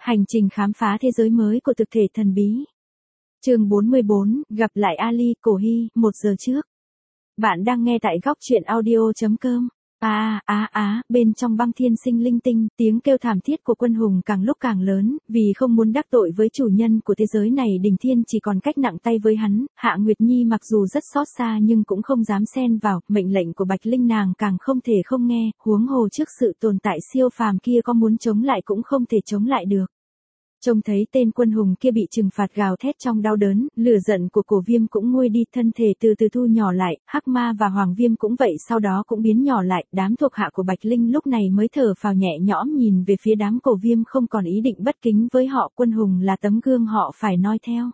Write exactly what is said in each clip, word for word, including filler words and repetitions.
Hành trình khám phá thế giới mới của thực thể thần bí. Chương bốn mươi bốn, gặp lại Ali, Cổ Hy, một giờ trước. Bạn đang nghe tại góc truyện audio chấm com. À, á á, bên trong băng thiên sinh linh tinh, tiếng kêu thảm thiết của Quân Hùng càng lúc càng lớn, vì không muốn đắc tội với chủ nhân của thế giới này Đình Thiên chỉ còn cách nặng tay với hắn, Hạ Nguyệt Nhi mặc dù rất xót xa nhưng cũng không dám xen vào, mệnh lệnh của Bạch Linh nàng càng không thể không nghe, huống hồ trước sự tồn tại siêu phàm kia có muốn chống lại cũng không thể chống lại được. Trông thấy tên Quân Hùng kia bị trừng phạt gào thét trong đau đớn, lửa giận của Cổ Viêm cũng nguôi đi, thân thể từ từ thu nhỏ lại, Hắc Ma và Hoàng Viêm cũng vậy, sau đó cũng biến nhỏ lại, đám thuộc hạ của Bạch Linh lúc này mới thở phào nhẹ nhõm nhìn về phía đám Cổ Viêm không còn ý định bất kính với họ, Quân Hùng là tấm gương họ phải noi theo.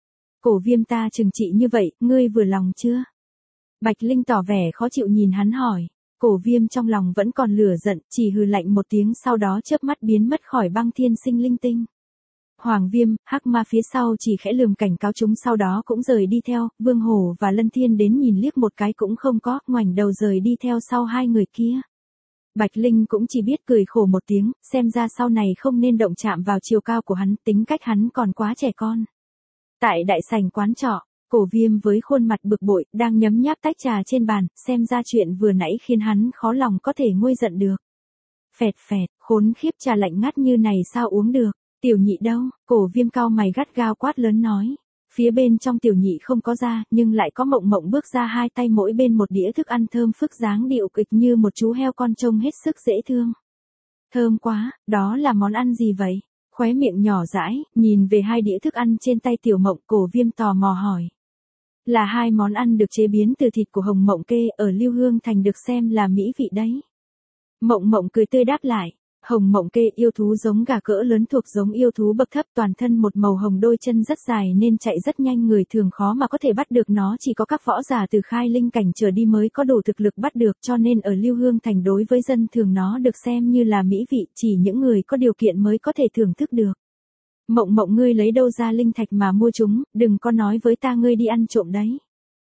Cổ Viêm ta trừng trị như vậy, ngươi vừa lòng chưa? Bạch Linh tỏ vẻ khó chịu nhìn hắn hỏi. Cổ Viêm trong lòng vẫn còn lửa giận, chỉ hừ lạnh một tiếng sau đó chớp mắt biến mất khỏi băng thiên sinh linh tinh. Hoàng Viêm, Hắc Ma phía sau chỉ khẽ lườm cảnh cáo chúng sau đó cũng rời đi theo, Vương Hổ và Lân Thiên đến nhìn liếc một cái cũng không có, ngoảnh đầu rời đi theo sau hai người kia. Bạch Linh cũng chỉ biết cười khổ một tiếng, xem ra sau này không nên động chạm vào chiều cao của hắn, tính cách hắn còn quá trẻ con. Tại đại sảnh quán trọ, Cổ Viêm với khuôn mặt bực bội, đang nhấm nháp tách trà trên bàn, xem ra chuyện vừa nãy khiến hắn khó lòng có thể nguôi giận được. Phẹt phẹt, khốn khiếp, trà lạnh ngắt như này sao uống được? Tiểu Nhị đâu? Cổ Viêm cau mày gắt gao quát lớn nói. Phía bên trong Tiểu Nhị không có ra, nhưng lại có Mộng Mộng bước ra, hai tay mỗi bên một đĩa thức ăn thơm phức dáng điệu kịch như một chú heo con trông hết sức dễ thương. Thơm quá, đó là món ăn gì vậy? Khóe miệng nhỏ dãi, nhìn về hai đĩa thức ăn trên tay Tiểu Mộng, Cổ Viêm tò mò hỏi. Là hai món ăn được chế biến từ thịt của hồng mộng kê ở Lưu Hương Thành, được xem là mỹ vị đấy. Mộng Mộng cười tươi đáp lại. Hồng mộng kê yêu thú giống gà cỡ lớn thuộc giống yêu thú bậc thấp, toàn thân một màu hồng, đôi chân rất dài nên chạy rất nhanh, người thường khó mà có thể bắt được nó, chỉ có các võ giả từ khai linh cảnh trở đi mới có đủ thực lực bắt được, cho nên ở Lưu Hương Thành đối với dân thường nó được xem như là mỹ vị, chỉ những người có điều kiện mới có thể thưởng thức được. Mộng Mộng, ngươi lấy đâu ra linh thạch mà mua chúng, đừng có nói với ta ngươi đi ăn trộm đấy.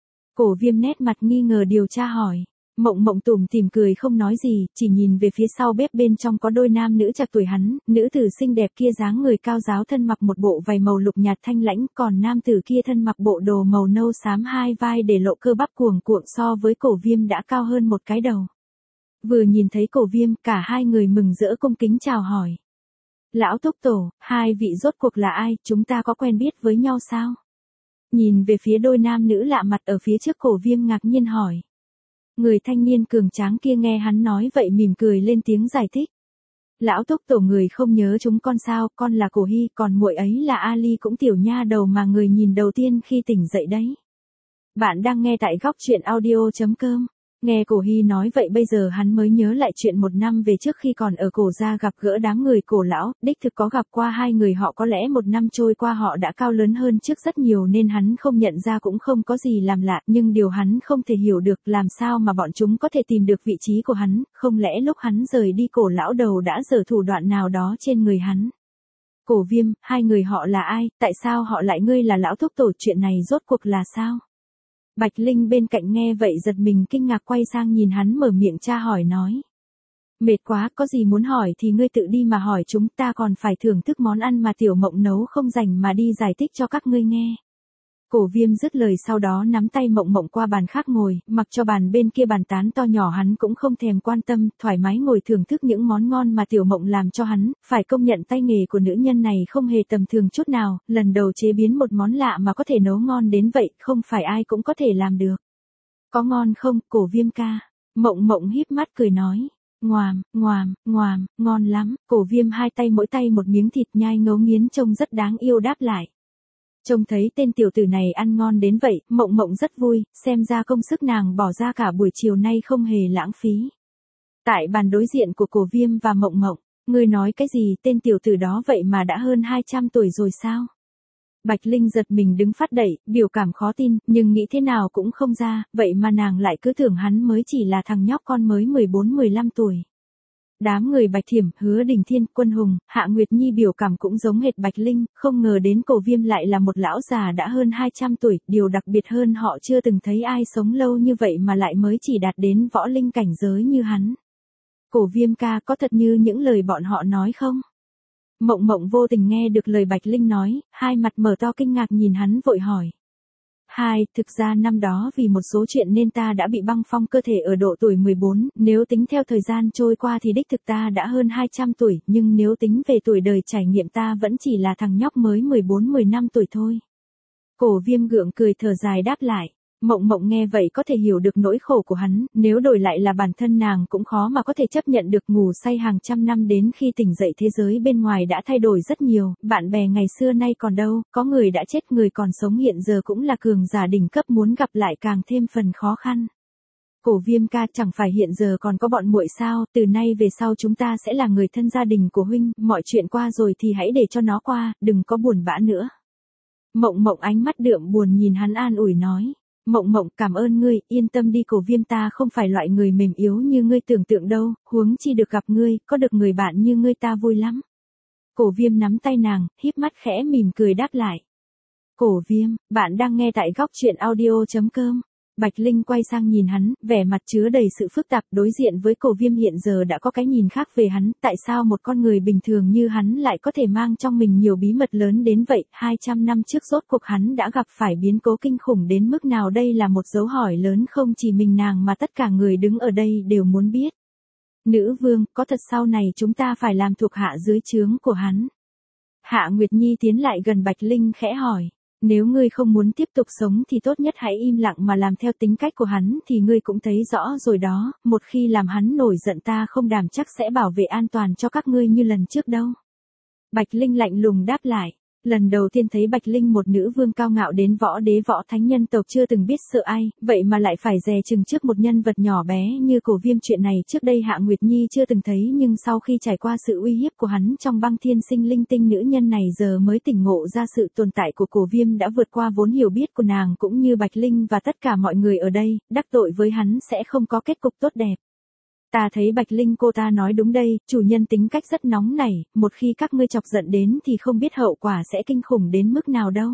Cổ Viêm nét mặt nghi ngờ điều tra hỏi. Mộng Mộng tủm tỉm cười không nói gì, chỉ nhìn về phía sau bếp, bên trong có đôi nam nữ trạc tuổi hắn, nữ tử xinh đẹp kia dáng người cao ráo, thân mặc một bộ vải màu lục nhạt thanh lãnh, còn nam tử kia thân mặc bộ đồ màu nâu xám, hai vai để lộ cơ bắp cuồng cuộn, so với Cổ Viêm đã cao hơn một cái đầu. Vừa nhìn thấy Cổ Viêm, cả hai người mừng rỡ cung kính chào hỏi. Lão Thúc Tổ, hai vị rốt cuộc là ai, chúng ta có quen biết với nhau sao? Nhìn về phía đôi nam nữ lạ mặt ở phía trước, Cổ Viêm ngạc nhiên hỏi. Người thanh niên cường tráng kia nghe hắn nói vậy mỉm cười lên tiếng giải thích. Lão Thúc Tổ, người không nhớ chúng con sao, con là Cổ Hy, còn muội ấy là Ali, cũng tiểu nha đầu mà người nhìn đầu tiên khi tỉnh dậy đấy. Bạn đang nghe tại góc truyện audio chấm com. Nghe Cổ Hy nói vậy bây giờ hắn mới nhớ lại chuyện một năm về trước khi còn ở Cổ gia gặp gỡ đám người Cổ lão, đích thực có gặp qua hai người họ, có lẽ một năm trôi qua họ đã cao lớn hơn trước rất nhiều nên hắn không nhận ra cũng không có gì làm lạ, nhưng điều hắn không thể hiểu được làm sao mà bọn chúng có thể tìm được vị trí của hắn, không lẽ lúc hắn rời đi Cổ lão đầu đã giở thủ đoạn nào đó trên người hắn. Cổ Viêm, hai người họ là ai, tại sao họ lại ngươi là Lão Thúc Tổ, chuyện này rốt cuộc là sao? Bạch Linh bên cạnh nghe vậy giật mình kinh ngạc, quay sang nhìn hắn mở miệng tra hỏi nói. Mệt quá, có gì muốn hỏi thì ngươi tự đi mà hỏi, chúng ta còn phải thưởng thức món ăn mà Tiểu Mộng nấu, không rảnh mà đi giải thích cho các ngươi nghe. Cổ Viêm dứt lời sau đó nắm tay Mộng Mộng qua bàn khác ngồi, mặc cho bàn bên kia bàn tán to nhỏ hắn cũng không thèm quan tâm, thoải mái ngồi thưởng thức những món ngon mà Tiểu Mộng làm cho hắn, phải công nhận tay nghề của nữ nhân này không hề tầm thường chút nào, lần đầu chế biến một món lạ mà có thể nấu ngon đến vậy, không phải ai cũng có thể làm được. Có ngon không, Cổ Viêm ca? Mộng Mộng híp mắt cười nói. Ngoàm, ngoàm, ngoàm, ngon lắm. Cổ Viêm hai tay mỗi tay một miếng thịt nhai ngấu nghiến trông rất đáng yêu đáp lại. Trông thấy tên tiểu tử này ăn ngon đến vậy, Mộng Mộng rất vui, xem ra công sức nàng bỏ ra cả buổi chiều nay không hề lãng phí. Tại bàn đối diện của Cổ Viêm và Mộng Mộng, ngươi nói cái gì, tên tiểu tử đó vậy mà đã hơn hai trăm tuổi rồi sao? Bạch Linh giật mình đứng phát đẩy, biểu cảm khó tin, nhưng nghĩ thế nào cũng không ra, vậy mà nàng lại cứ tưởng hắn mới chỉ là thằng nhóc con mới mười bốn mười lăm tuổi. Đám người Bạch Thiểm, Hứa Đình Thiên, Quân Hùng, Hạ Nguyệt Nhi biểu cảm cũng giống hệt Bạch Linh, không ngờ đến Cổ Viêm lại là một lão già đã hơn hai trăm tuổi, điều đặc biệt hơn họ chưa từng thấy ai sống lâu như vậy mà lại mới chỉ đạt đến võ linh cảnh giới như hắn. Cổ Viêm ca, có thật như những lời bọn họ nói không? Mộng Mộng vô tình nghe được lời Bạch Linh nói, hai mặt mở to kinh ngạc nhìn hắn vội hỏi. Hai, thực ra năm đó vì một số chuyện nên ta đã bị băng phong cơ thể ở độ tuổi mười bốn, nếu tính theo thời gian trôi qua thì đích thực ta đã hơn hai trăm tuổi, nhưng nếu tính về tuổi đời trải nghiệm ta vẫn chỉ là thằng nhóc mới mười bốn mười lăm tuổi thôi. Cổ Viêm gượng cười thở dài đáp lại. Mộng Mộng nghe vậy có thể hiểu được nỗi khổ của hắn, nếu đổi lại là bản thân nàng cũng khó mà có thể chấp nhận được ngủ say hàng trăm năm đến khi tỉnh dậy thế giới bên ngoài đã thay đổi rất nhiều, bạn bè ngày xưa nay còn đâu, có người đã chết người còn sống hiện giờ cũng là cường giả đỉnh cấp muốn gặp lại càng thêm phần khó khăn. Cổ Viêm ca chẳng phải hiện giờ còn có bọn muội sao, từ nay về sau chúng ta sẽ là người thân gia đình của huynh, mọi chuyện qua rồi thì hãy để cho nó qua, đừng có buồn bã nữa. Mộng Mộng ánh mắt đượm buồn nhìn hắn an ủi nói. Mộng Mộng cảm ơn ngươi, yên tâm đi Cổ Viêm ta không phải loại người mềm yếu như ngươi tưởng tượng đâu, huống chi được gặp ngươi, có được người bạn như ngươi ta vui lắm. Cổ Viêm nắm tay nàng, híp mắt khẽ mỉm cười đáp lại. Cổ Viêm, bạn đang nghe tại góc truyện audio chấm com. Bạch Linh quay sang nhìn hắn, vẻ mặt chứa đầy sự phức tạp, đối diện với Cổ Viêm hiện giờ đã có cái nhìn khác về hắn, tại sao một con người bình thường như hắn lại có thể mang trong mình nhiều bí mật lớn đến vậy, hai trăm năm trước rốt cuộc hắn đã gặp phải biến cố kinh khủng đến mức nào, đây là một dấu hỏi lớn không chỉ mình nàng mà tất cả người đứng ở đây đều muốn biết. Nữ vương, có thật sau này chúng ta phải làm thuộc hạ dưới trướng của hắn? Hạ Nguyệt Nhi tiến lại gần Bạch Linh khẽ hỏi. Nếu ngươi không muốn tiếp tục sống thì tốt nhất hãy im lặng mà làm theo tính cách của hắn thì ngươi cũng thấy rõ rồi đó, một khi làm hắn nổi giận ta không đảm chắc sẽ bảo vệ an toàn cho các ngươi như lần trước đâu. Bạch Linh lạnh lùng đáp lại. Lần đầu tiên thấy Bạch Linh một nữ vương cao ngạo đến võ đế võ thánh nhân tộc chưa từng biết sợ ai, vậy mà lại phải dè chừng trước một nhân vật nhỏ bé như Cổ Viêm, chuyện này trước đây Hạ Nguyệt Nhi chưa từng thấy, nhưng sau khi trải qua sự uy hiếp của hắn trong băng thiên sinh linh tinh nữ nhân này giờ mới tỉnh ngộ ra sự tồn tại của Cổ Viêm đã vượt qua vốn hiểu biết của nàng cũng như Bạch Linh và tất cả mọi người ở đây, đắc tội với hắn sẽ không có kết cục tốt đẹp. Ta thấy Bạch Linh cô ta nói đúng đây, chủ nhân tính cách rất nóng nảy, một khi các ngươi chọc giận đến thì không biết hậu quả sẽ kinh khủng đến mức nào đâu.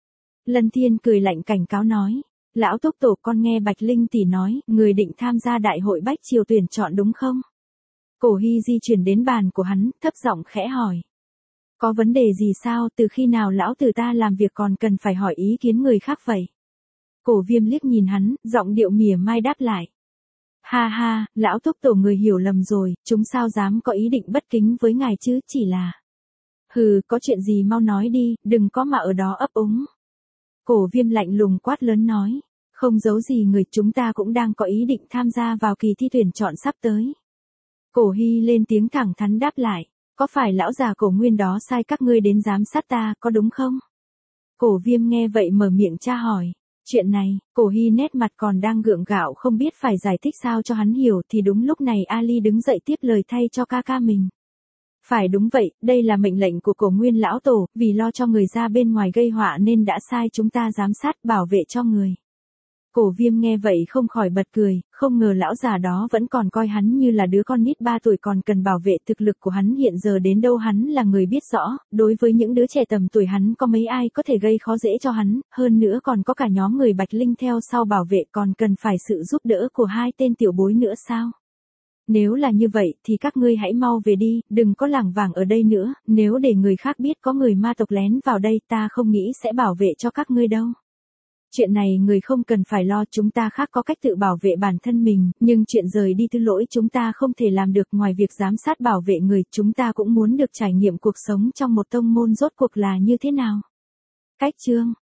Lân Thiên cười lạnh cảnh cáo nói, lão thúc tổ con nghe Bạch Linh tỷ nói, người định tham gia đại hội bách triều tuyển chọn đúng không? Cổ Hy di chuyển đến bàn của hắn, thấp giọng khẽ hỏi. Có vấn đề gì sao, từ khi nào lão tử ta làm việc còn cần phải hỏi ý kiến người khác vậy? Cổ Viêm liếc nhìn hắn, giọng điệu mỉa mai đáp lại. Ha ha, lão thúc tổ người hiểu lầm rồi, chúng sao dám có ý định bất kính với ngài chứ, chỉ là. Hừ, có chuyện gì mau nói đi, đừng có mà ở đó ấp úng. Cổ Viêm lạnh lùng quát lớn nói, không giấu gì người, chúng ta cũng đang có ý định tham gia vào kỳ thi tuyển chọn sắp tới. Cổ Hy lên tiếng thẳng thắn đáp lại, có phải lão già Cổ Nguyên đó sai các ngươi đến giám sát ta, có đúng không? Cổ Viêm nghe vậy mở miệng tra hỏi. Chuyện này, Cổ Hy nét mặt còn đang gượng gạo không biết phải giải thích sao cho hắn hiểu thì đúng lúc này Ali đứng dậy tiếp lời thay cho ca ca mình. Phải đúng vậy, đây là mệnh lệnh của Cổ Nguyên lão tổ, vì lo cho người ra bên ngoài gây họa nên đã sai chúng ta giám sát bảo vệ cho người. Cổ Viêm nghe vậy không khỏi bật cười, không ngờ lão già đó vẫn còn coi hắn như là đứa con nít ba tuổi còn cần bảo vệ, thực lực của hắn hiện giờ đến đâu hắn là người biết rõ, đối với những đứa trẻ tầm tuổi hắn có mấy ai có thể gây khó dễ cho hắn, hơn nữa còn có cả nhóm người Bạch Linh theo sau bảo vệ còn cần phải sự giúp đỡ của hai tên tiểu bối nữa sao? Nếu là như vậy thì các ngươi hãy mau về đi, đừng có lảng vảng ở đây nữa, nếu để người khác biết có người ma tộc lén vào đây ta không nghĩ sẽ bảo vệ cho các ngươi đâu. Chuyện này người không cần phải lo, chúng ta khác có cách tự bảo vệ bản thân mình, nhưng chuyện rời đi thứ lỗi chúng ta không thể làm được, ngoài việc giám sát bảo vệ người, chúng ta cũng muốn được trải nghiệm cuộc sống trong một tông môn rốt cuộc là như thế nào. Cách chương